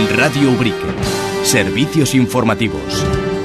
Radio Ubrique. Servicios informativos.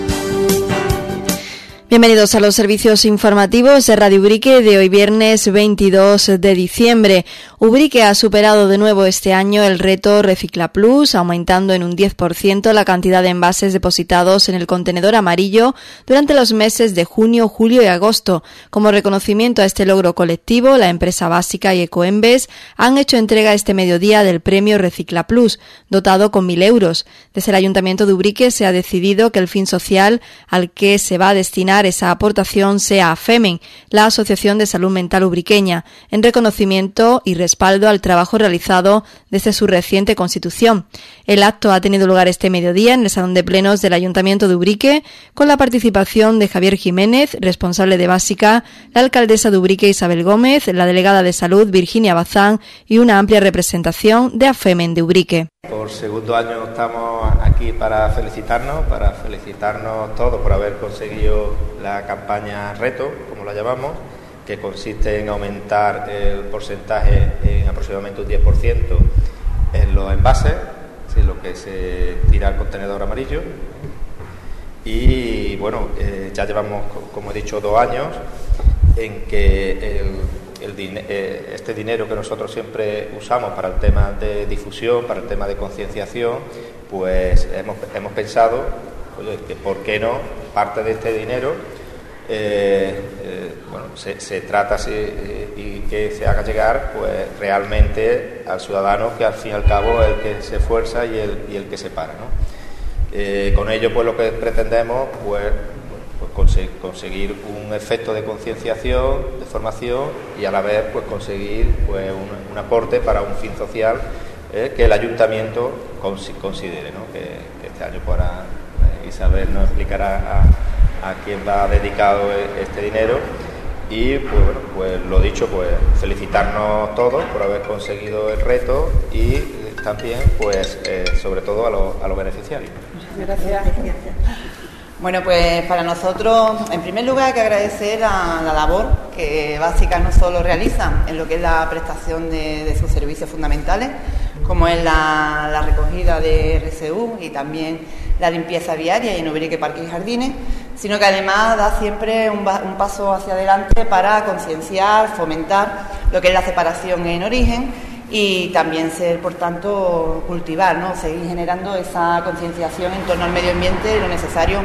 Bienvenidos a los servicios informativos de Radio Ubrique de hoy viernes 22 de diciembre. Ubrique ha superado de nuevo este año el reto Recicla Plus, aumentando en un 10% la cantidad de envases depositados en el contenedor amarillo durante los meses de junio, julio y agosto. Como reconocimiento a este logro colectivo, la empresa Básica y Ecoembes han hecho entrega este mediodía del premio Recicla Plus, dotado con 1.000 euros. Desde el Ayuntamiento de Ubrique se ha decidido que el fin social al que se va a destinar esa aportación sea AFEMEN, la Asociación de Salud Mental Ubriqueña, en reconocimiento y respaldo al trabajo realizado desde su reciente constitución. El acto ha tenido lugar este mediodía en el Salón de Plenos del Ayuntamiento de Ubrique, con la participación de Javier Jiménez, responsable de Básica, la alcaldesa de Ubrique Isabel Gómez, la delegada de Salud Virginia Bazán y una amplia representación de AFEMEN de Ubrique. Por segundo año estamos aquí para felicitarnos todos por haber conseguido la campaña Reto, como la llamamos, que consiste en aumentar el porcentaje en aproximadamente un 10% en los envases, lo que se tira al contenedor amarillo. Y bueno, ya llevamos, como he dicho, 2 años en que este dinero que nosotros siempre usamos para el tema de difusión, para el tema de concienciación, pues hemos pensado, oye, que por qué no parte de este dinero se trata y que se haga llegar pues realmente al ciudadano, que al fin y al cabo es el que se esfuerza y el que se para, ¿no? Con ello pues lo que pretendemos pues conseguir un efecto de concienciación, de formación y a la vez pues conseguir pues un aporte para un fin social que el ayuntamiento considere, ¿no? Que este año pues Isabel nos explicará a quién va dedicado este dinero. Y pues bueno, pues lo dicho, pues felicitarnos todos por haber conseguido el reto y también pues sobre todo a los beneficiarios. Gracias. Bueno, pues para nosotros, en primer lugar, hay que agradecer la labor que Básica no solo realiza en lo que es la prestación de sus servicios fundamentales, como es la recogida de RCU y también la limpieza viaria y en Ubrique Parques y Jardines, sino que además da siempre un paso hacia adelante para concienciar, fomentar lo que es la separación en origen y también ser, por tanto, cultivar, ¿no? Seguir generando esa concienciación en torno al medio ambiente, lo necesario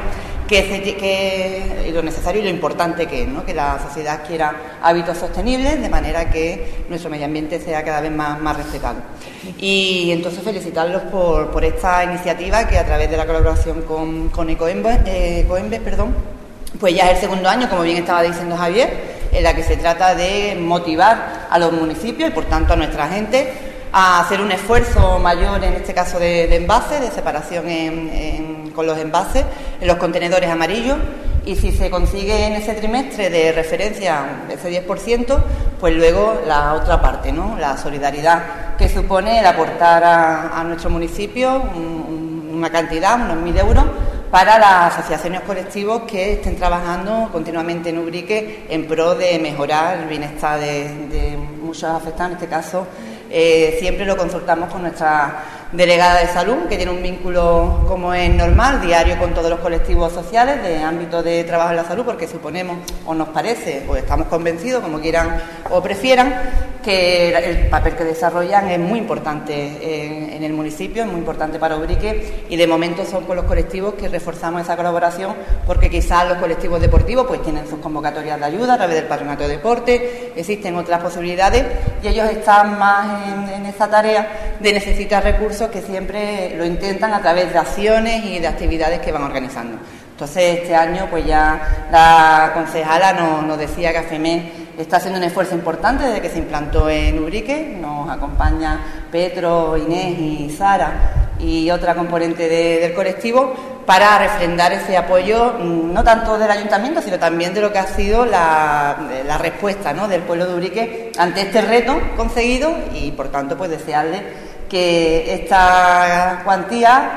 y lo importante que es, ¿no? Que la sociedad quiera hábitos sostenibles, de manera que nuestro medio ambiente sea cada vez más respetado. Y entonces felicitarlos por esta iniciativa que a través de la colaboración con Ecoembes, pues ya es el segundo año, como bien estaba diciendo Javier, en la que se trata de motivar a los municipios y por tanto a nuestra gente a hacer un esfuerzo mayor, en este caso de envases, de separación con los envases en los contenedores amarillos, y si se consigue en ese trimestre de referencia ese 10%, pues luego la otra parte, ¿no? La solidaridad que supone el aportar a nuestro municipio una cantidad, unos 1.000 euros, para las asociaciones colectivos que estén trabajando continuamente en Ubrique en pro de mejorar el bienestar de muchos afectados. En este caso, siempre lo consultamos con nuestra delegada de salud, que tiene un vínculo, como es normal, diario con todos los colectivos sociales de ámbito de trabajo en la salud, porque suponemos, o nos parece, o estamos convencidos, como quieran o prefieran, que el papel que desarrollan es muy importante en el municipio, es muy importante para Ubrique, y de momento son con los colectivos que reforzamos esa colaboración, porque quizás los colectivos deportivos pues tienen sus convocatorias de ayuda a través del Patronato de Deporte, existen otras posibilidades y ellos están más en esa tarea de necesitar recursos, que siempre lo intentan a través de acciones y de actividades que van organizando. Entonces, este año pues ya la concejala nos decía que AFEMEN está haciendo un esfuerzo importante desde que se implantó en Ubrique. Nos acompaña Petro, Inés y Sara y otra componente del colectivo para refrendar ese apoyo, no tanto del ayuntamiento, sino también de lo que ha sido la respuesta, ¿no?, del pueblo de Ubrique ante este reto conseguido, y por tanto pues desearle que esta cuantía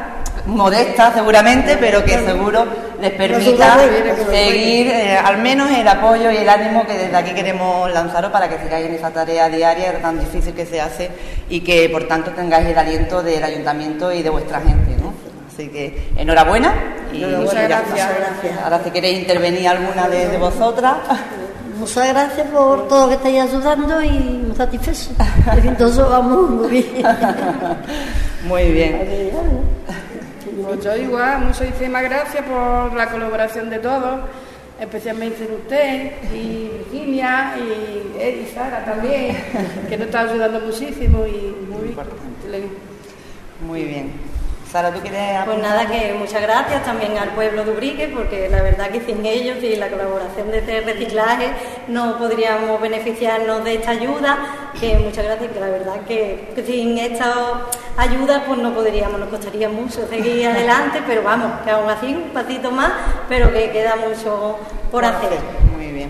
modesta seguramente, pero que seguro les permita seguir al menos el apoyo y el ánimo que desde aquí queremos lanzaros para que sigáis en esa tarea diaria tan difícil que se hace y que por tanto tengáis el aliento del ayuntamiento y de vuestra gente, ¿no? Así que enhorabuena y muchas gracias. Ahora si queréis intervenir alguna de vosotras. Muchas gracias por todo lo que estáis ayudando y muy satisfecho. Entonces vamos muy bien. Muy bien. Pues yo igual, muchísimas gracias por la colaboración de todos, especialmente de usted y Virginia y Sara también, que nos está ayudando muchísimo y muy importante. Muy bien. Sara, ¿tú quieres apuntar? Pues nada, que muchas gracias también al pueblo de Ubrique, porque la verdad que sin ellos y la colaboración de este reciclaje no podríamos beneficiarnos de esta ayuda, que muchas gracias, que la verdad que sin esta ayuda pues no podríamos, nos costaría mucho seguir adelante, pero vamos, que aún así un pasito más, pero que queda mucho por hacer. Muy bien.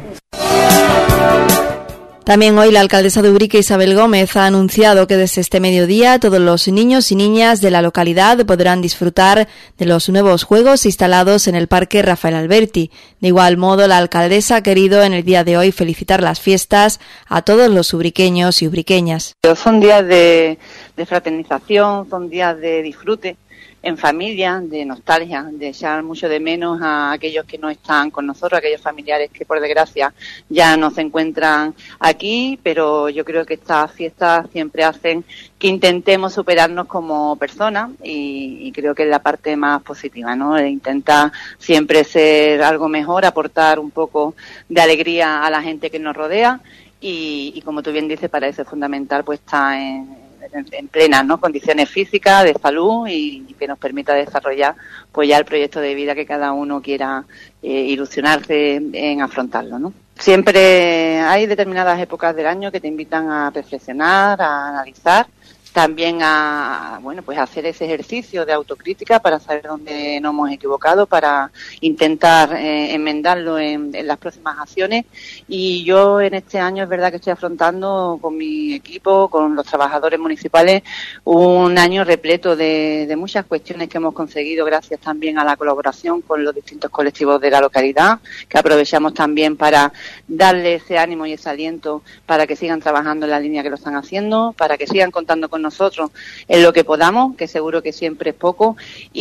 También hoy la alcaldesa de Ubrique, Isabel Gómez, ha anunciado que desde este mediodía todos los niños y niñas de la localidad podrán disfrutar de los nuevos juegos instalados en el Parque Rafael Alberti. De igual modo, la alcaldesa ha querido en el día de hoy felicitar las fiestas a todos los ubriqueños y ubriqueñas. Son días de fraternización, son días de disfrute en familia, de nostalgia, de echar mucho de menos a aquellos que no están con nosotros, a aquellos familiares que por desgracia ya no se encuentran aquí, pero yo creo que estas fiestas siempre hacen que intentemos superarnos como personas y creo que es la parte más positiva, ¿no? Intentar siempre ser algo mejor, aportar un poco de alegría a la gente que nos rodea y como tú bien dices, para eso es fundamental pues estar en plenas, ¿no?, condiciones físicas, de salud y que nos permita desarrollar pues ya el proyecto de vida que cada uno quiera ilusionarse en afrontarlo, ¿no? Siempre hay determinadas épocas del año que te invitan a reflexionar, a analizar, también a pues hacer ese ejercicio de autocrítica para saber dónde nos hemos equivocado, para intentar enmendarlo en las próximas acciones. Y yo en este año es verdad que estoy afrontando con mi equipo, con los trabajadores municipales, un año repleto de muchas cuestiones que hemos conseguido gracias también a la colaboración con los distintos colectivos de la localidad, que aprovechamos también para darle ese ánimo y ese aliento para que sigan trabajando en la línea que lo están haciendo, para que sigan contando con nosotros en lo que podamos, que seguro que siempre es poco,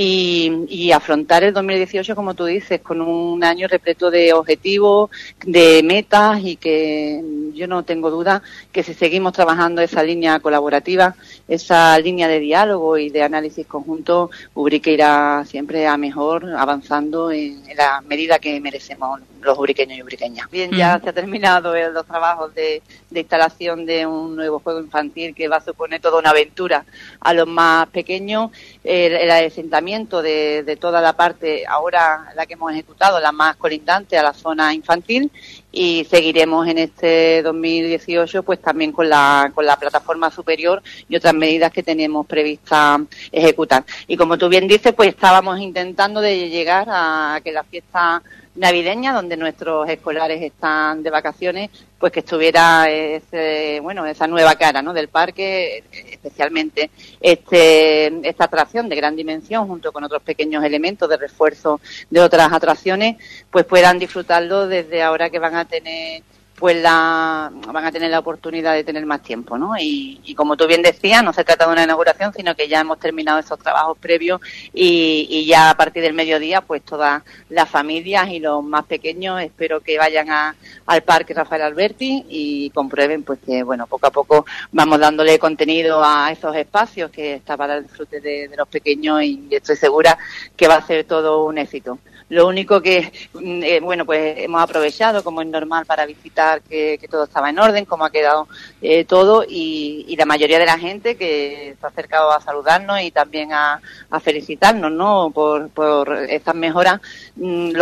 y afrontar el 2018, como tú dices, con un año repleto de objetivos, de metas, y que yo no tengo duda que si seguimos trabajando esa línea colaborativa, esa línea de diálogo y de análisis conjunto, Ubrique irá siempre a mejor, avanzando en la medida que merecemos los ubriqueños y ubriqueñas. Bien, ya se ha terminado los trabajos de instalación de un nuevo juego infantil que va a suponer toda una aventura a los más pequeños, el asentamiento de toda la parte, ahora la que hemos ejecutado, la más colindante a la zona infantil, y seguiremos en este 2018 pues también con la plataforma superior y otras medidas que tenemos previstas ejecutar. Y como tú bien dices, pues estábamos intentando de llegar a que la fiesta navideña, donde nuestros escolares están de vacaciones, pues que estuviera esa nueva cara, ¿no?, del parque, especialmente esta atracción de gran dimensión junto con otros pequeños elementos de refuerzo de otras atracciones, pues puedan disfrutarlo desde ahora que van a tener la oportunidad de tener más tiempo, ¿no? Y como tú bien decías, no se trata de una inauguración, sino que ya hemos terminado esos trabajos previos y ya a partir del mediodía, pues todas las familias y los más pequeños espero que vayan al Parque Rafael Alberti y comprueben pues que, bueno, poco a poco vamos dándole contenido a esos espacios que está para el disfrute de los pequeños y estoy segura que va a ser todo un éxito. Lo único que, pues hemos aprovechado, como es normal, para visitar que todo estaba en orden, cómo ha quedado todo y la mayoría de la gente que se ha acercado a saludarnos y también a felicitarnos, ¿no?, por estas mejoras. Lo que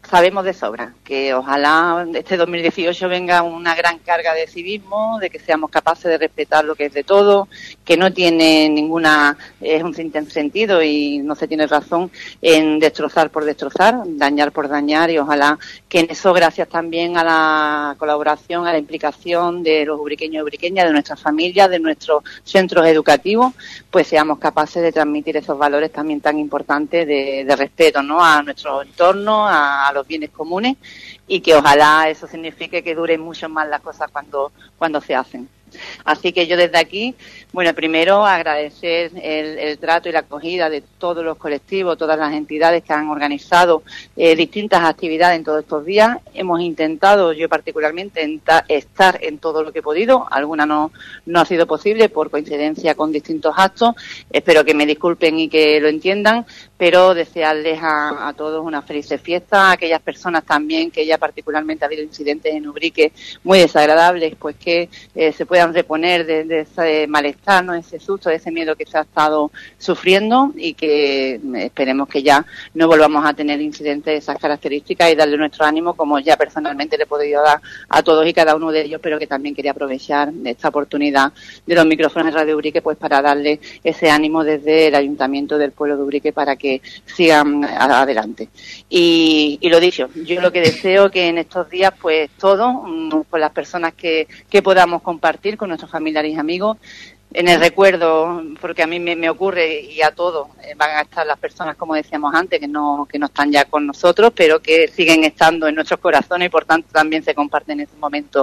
sabemos de sobra que ojalá este 2018 venga una gran carga de civismo, de que seamos capaces de respetar lo que es de todo, que no tiene es un sentido y no se tiene razón en destrozar por destrozar, dañar por dañar, y ojalá que en eso, gracias también a la colaboración, a la implicación de los ubriqueños y ubriqueñas, de nuestras familias, de nuestros centros educativos, pues seamos capaces de transmitir esos valores también tan importantes de respeto, ¿no?, a nuestro entorno, a los bienes comunes, y que ojalá eso signifique que duren mucho más las cosas cuando se hacen. Así que yo desde aquí, bueno, primero agradecer el trato y la acogida de todos los colectivos, todas las entidades que han organizado distintas actividades en todos estos días. Hemos intentado, yo particularmente, estar en todo lo que he podido. Alguna no ha sido posible por coincidencia con distintos actos. Espero que me disculpen y que lo entiendan, pero desearles a todos una feliz fiesta. A aquellas personas también que ya particularmente ha habido incidentes en Ubrique muy desagradables, pues que se puedan reponer de ese malestar, ¿no?, ese susto, ese miedo que se ha estado sufriendo, y que esperemos que ya no volvamos a tener incidentes de esas características, y darle nuestro ánimo, como ya personalmente le he podido dar a todos y cada uno de ellos, pero que también quería aprovechar esta oportunidad de los micrófonos de Radio Ubrique, pues para darle ese ánimo desde el Ayuntamiento del pueblo de Ubrique para que sigan adelante. Y lo dicho, yo lo que deseo que en estos días, pues todos, con las personas que podamos compartir con nuestros familiares y amigos, en el recuerdo, porque a mí me ocurre, y a todos van a estar las personas, como decíamos antes, que no están ya con nosotros, pero que siguen estando en nuestros corazones, y por tanto también se comparten esos momentos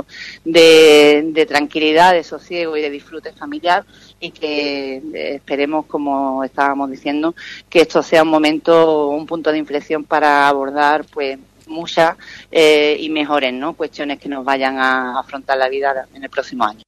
de tranquilidad, de sosiego y de disfrute familiar, y que esperemos, como estábamos diciendo, que esto sea un punto de inflexión para abordar, pues, muchas y mejores, ¿no?, cuestiones que nos vayan a afrontar la vida en el próximo año.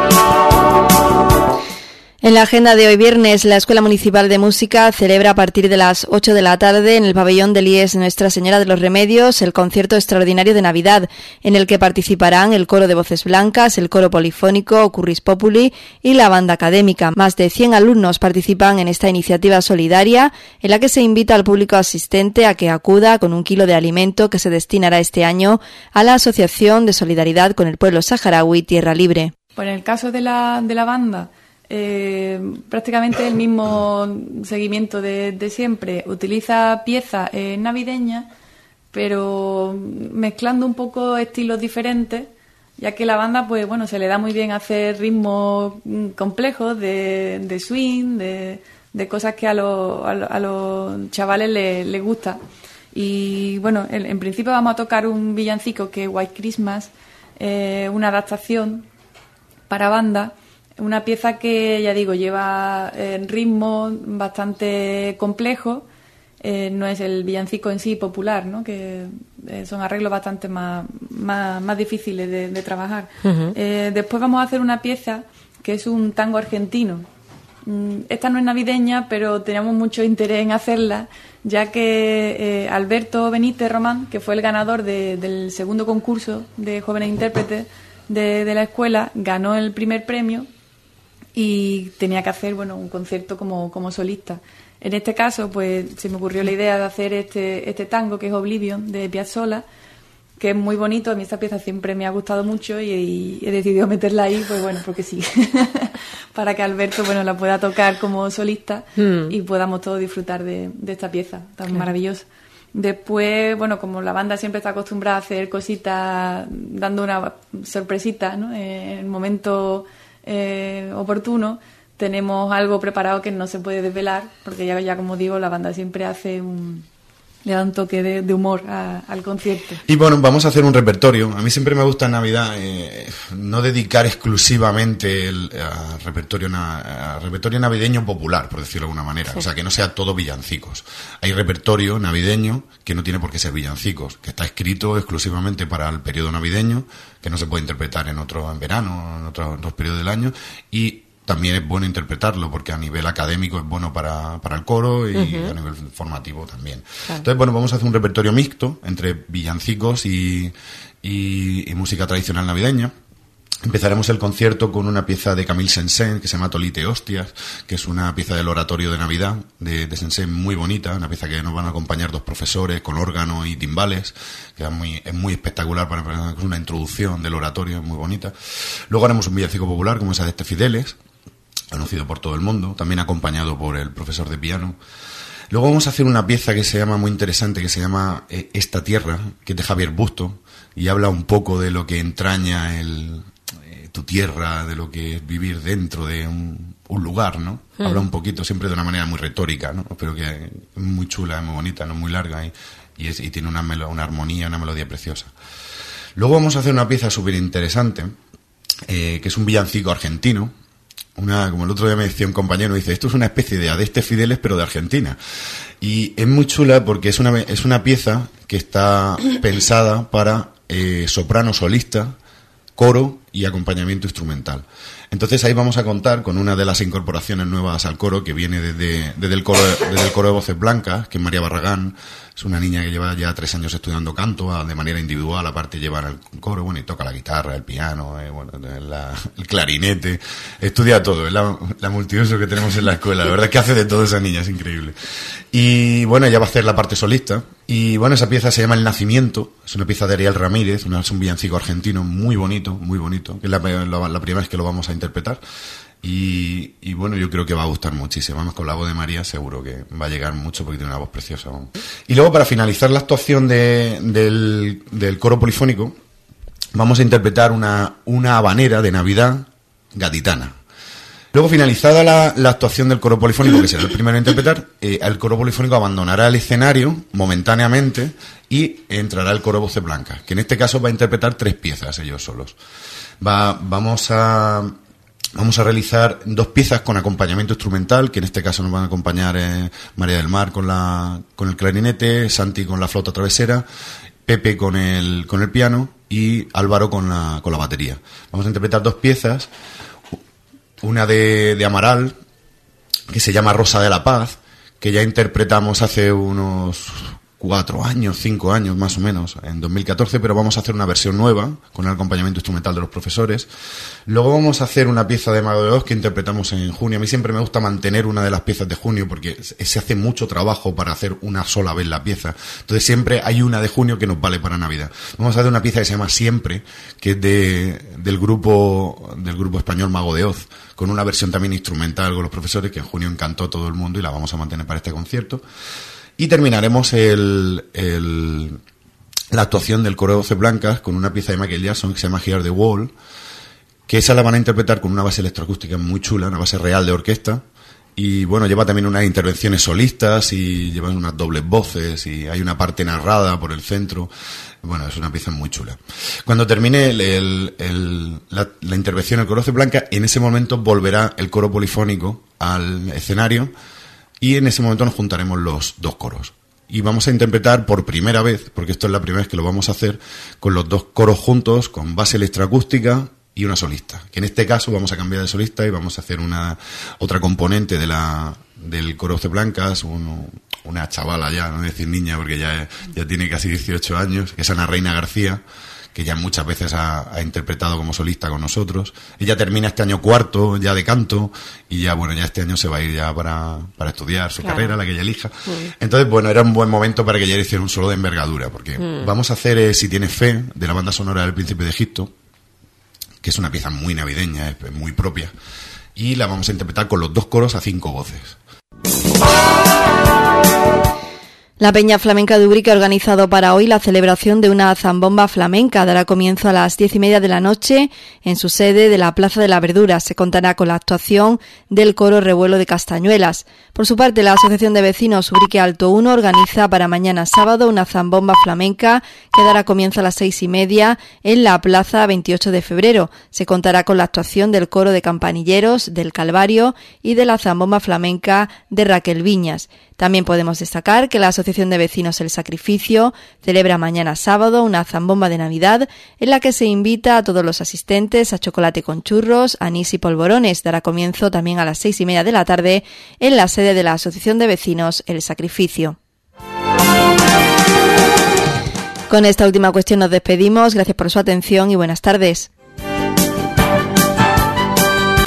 En la agenda de hoy viernes, la Escuela Municipal de Música celebra a partir de las 8 de la tarde en el pabellón del IES Nuestra Señora de los Remedios el concierto extraordinario de Navidad, en el que participarán el coro de voces blancas, el coro polifónico Curris Populi y la banda académica. Más de 100 alumnos participan en esta iniciativa solidaria, en la que se invita al público asistente a que acuda con 1 kilo de alimento que se destinará este año a la Asociación de Solidaridad con el Pueblo Saharaui Tierra Libre. Pues en el caso de la banda, prácticamente el mismo seguimiento de siempre. Utiliza piezas navideñas, pero mezclando un poco estilos diferentes, ya que la banda, pues bueno, se le da muy bien hacer ritmos complejos de swing, de cosas que a los chavales les gusta. Y bueno, en principio vamos a tocar un villancico que es White Christmas, una adaptación para banda. Una pieza que, ya digo, lleva ritmo bastante complejo, no es el villancico en sí popular, ¿no?, que son arreglos bastante más difíciles de trabajar. Uh-huh. Después vamos a hacer una pieza que es un tango argentino. Esta no es navideña, pero teníamos mucho interés en hacerla, ya que Alberto Benítez Román, que fue el ganador del segundo concurso de jóvenes intérpretes de la escuela, ganó el primer premio y tenía que hacer, bueno, un concierto como solista. En este caso, pues se me ocurrió la idea de hacer este tango, que es Oblivion, de Piazzolla, que es muy bonito. A mí esta pieza siempre me ha gustado mucho y he decidido meterla ahí, pues bueno, porque sí, para que Alberto, bueno, la pueda tocar como solista y podamos todos disfrutar de esta pieza tan maravillosa. Después, bueno, como la banda siempre está acostumbrada a hacer cositas, dando una sorpresita, ¿no?, en el momento oportuno, tenemos algo preparado que no se puede desvelar, porque ya como digo, la banda siempre le da un toque de humor al concierto. Y bueno, vamos a hacer un repertorio. A mí siempre me gusta en Navidad no dedicar exclusivamente a repertorio navideño popular, por decirlo de alguna manera. Sí. O sea, que no sea todo villancicos. Hay repertorio navideño que no tiene por qué ser villancicos, que está escrito exclusivamente para el periodo navideño, que no se puede interpretar en verano, en otros periodos del año, y también es bueno interpretarlo, porque a nivel académico es bueno para el coro y a nivel formativo también. Claro. Entonces, bueno, vamos a hacer un repertorio mixto entre villancicos y música tradicional navideña. Empezaremos el concierto con una pieza de Camille Saint-Saëns que se llama Tolite Hostias, que es una pieza del oratorio de Navidad de Saint-Saëns muy bonita, una pieza que nos van a acompañar dos profesores con órgano y timbales, que es muy espectacular, es una introducción del oratorio, muy bonita. Luego haremos un villancico popular como esa de Este Fideles, conocido por todo el mundo, también acompañado por el profesor de piano. Luego vamos a hacer una pieza que se llama muy interesante, que se llama Esta Tierra, que es de Javier Busto, y habla un poco de lo que entraña tu tierra, de lo que es vivir dentro de un lugar, ¿no? Habla un poquito, siempre de una manera muy retórica, ¿no? Pero que es muy chula, es muy bonita, no es muy larga y tiene una armonía, una melodía preciosa. Luego vamos a hacer una pieza súper interesante, que es un villancico argentino. Como el otro día me decía un compañero, dice, esto es una especie de Adeste Fideles, pero de Argentina. Y es muy chula porque es una pieza que está pensada para soprano solista, coro y acompañamiento instrumental. Entonces ahí vamos a contar con una de las incorporaciones nuevas al coro, que viene desde el coro de Voces Blancas, que es María Barragán. Es una niña que lleva ya 3 años estudiando canto de manera individual, aparte lleva el coro, bueno, y toca la guitarra, el piano, el clarinete, estudia todo, es la multiuso que tenemos en la escuela. La verdad es que hace de todo esa niña, es increíble. Y bueno, ella va a hacer la parte solista. Y bueno, esa pieza se llama El Nacimiento, es una pieza de Ariel Ramírez, es un villancico argentino muy bonito, que es la primera vez que lo vamos a interpretar. Y bueno, yo creo que va a gustar muchísimo. Además, con la voz de María seguro que va a llegar mucho porque tiene una voz preciosa. Vamos. Y luego, para finalizar la actuación del coro polifónico, vamos a interpretar una habanera de Navidad gaditana. Luego, finalizada la actuación del coro polifónico, que será el primero a interpretar, el coro polifónico abandonará el escenario momentáneamente y entrará el coro Voces Blancas, que en este caso va a interpretar 3 piezas ellos solos. Vamos a realizar 2 piezas con acompañamiento instrumental, que en este caso nos van a acompañar María del Mar con el clarinete, Santi con la flauta travesera, Pepe con el piano y Álvaro con la batería. Vamos a interpretar 2 piezas, una de Amaral, que se llama Rosa de la Paz, que ya interpretamos hace unos 5 años más o menos, en 2014, pero vamos a hacer una versión nueva con el acompañamiento instrumental de los profesores. Luego vamos a hacer una pieza de Mago de Oz que interpretamos en junio. A mí siempre me gusta mantener una de las piezas de junio porque se hace mucho trabajo para hacer una sola vez la pieza. Entonces siempre hay una de junio que nos vale para Navidad. Vamos a hacer una pieza que se llama Siempre, que es del grupo español Mago de Oz, con una versión también instrumental con los profesores, que en junio encantó a todo el mundo y la vamos a mantener para este concierto. Y terminaremos la actuación del coro de Voces Blancas con una pieza de Michael Jackson que se llama Hear the Wall, que esa la van a interpretar con una base electroacústica muy chula, una base real de orquesta. Y bueno, lleva también unas intervenciones solistas y llevan unas dobles voces y hay una parte narrada por el centro. Bueno, es una pieza muy chula. Cuando termine la intervención del coro de Voces Blancas, en ese momento volverá el coro polifónico al escenario. Y en ese momento nos juntaremos los 2 coros. Y vamos a interpretar por primera vez, porque esto es la primera vez que lo vamos a hacer, con los 2 coros juntos, con base electroacústica y una solista. Que en este caso vamos a cambiar de solista y vamos a hacer otra componente del coro de Blancas, una chavala ya, no voy a decir niña porque ya tiene casi 18 años, que es Ana Reina García, que ya muchas veces ha interpretado como solista con nosotros. Ella termina este año 4º ya de canto y ya este año se va a ir ya para estudiar su carrera, la que ella elija. Entonces, bueno, era un buen momento para que ella hiciera un solo de envergadura, porque vamos a hacer Si tienes fe, de la banda sonora del Príncipe de Egipto, que es una pieza muy navideña, es muy propia, y la vamos a interpretar con los 2 coros a 5 voces. La Peña Flamenca de Ubrique ha organizado para hoy la celebración de una zambomba flamenca. Dará comienzo a las 10:30 de la noche en su sede de la Plaza de la Verdura. Se contará con la actuación del coro Revuelo de Castañuelas. Por su parte, la Asociación de Vecinos Ubrique Alto 1 organiza para mañana sábado una zambomba flamenca que dará comienzo a las 6:30 en la Plaza 28 de febrero. Se contará con la actuación del coro de campanilleros del Calvario y de la zambomba flamenca de Raquel Viñas. También podemos destacar que la Asociación de Vecinos El Sacrificio celebra mañana sábado una zambomba de Navidad en la que se invita a todos los asistentes a chocolate con churros, anís y polvorones. Dará comienzo también a las 6:30 de la tarde en la sede de la Asociación de Vecinos El Sacrificio. Con esta última cuestión nos despedimos. Gracias por su atención y buenas tardes.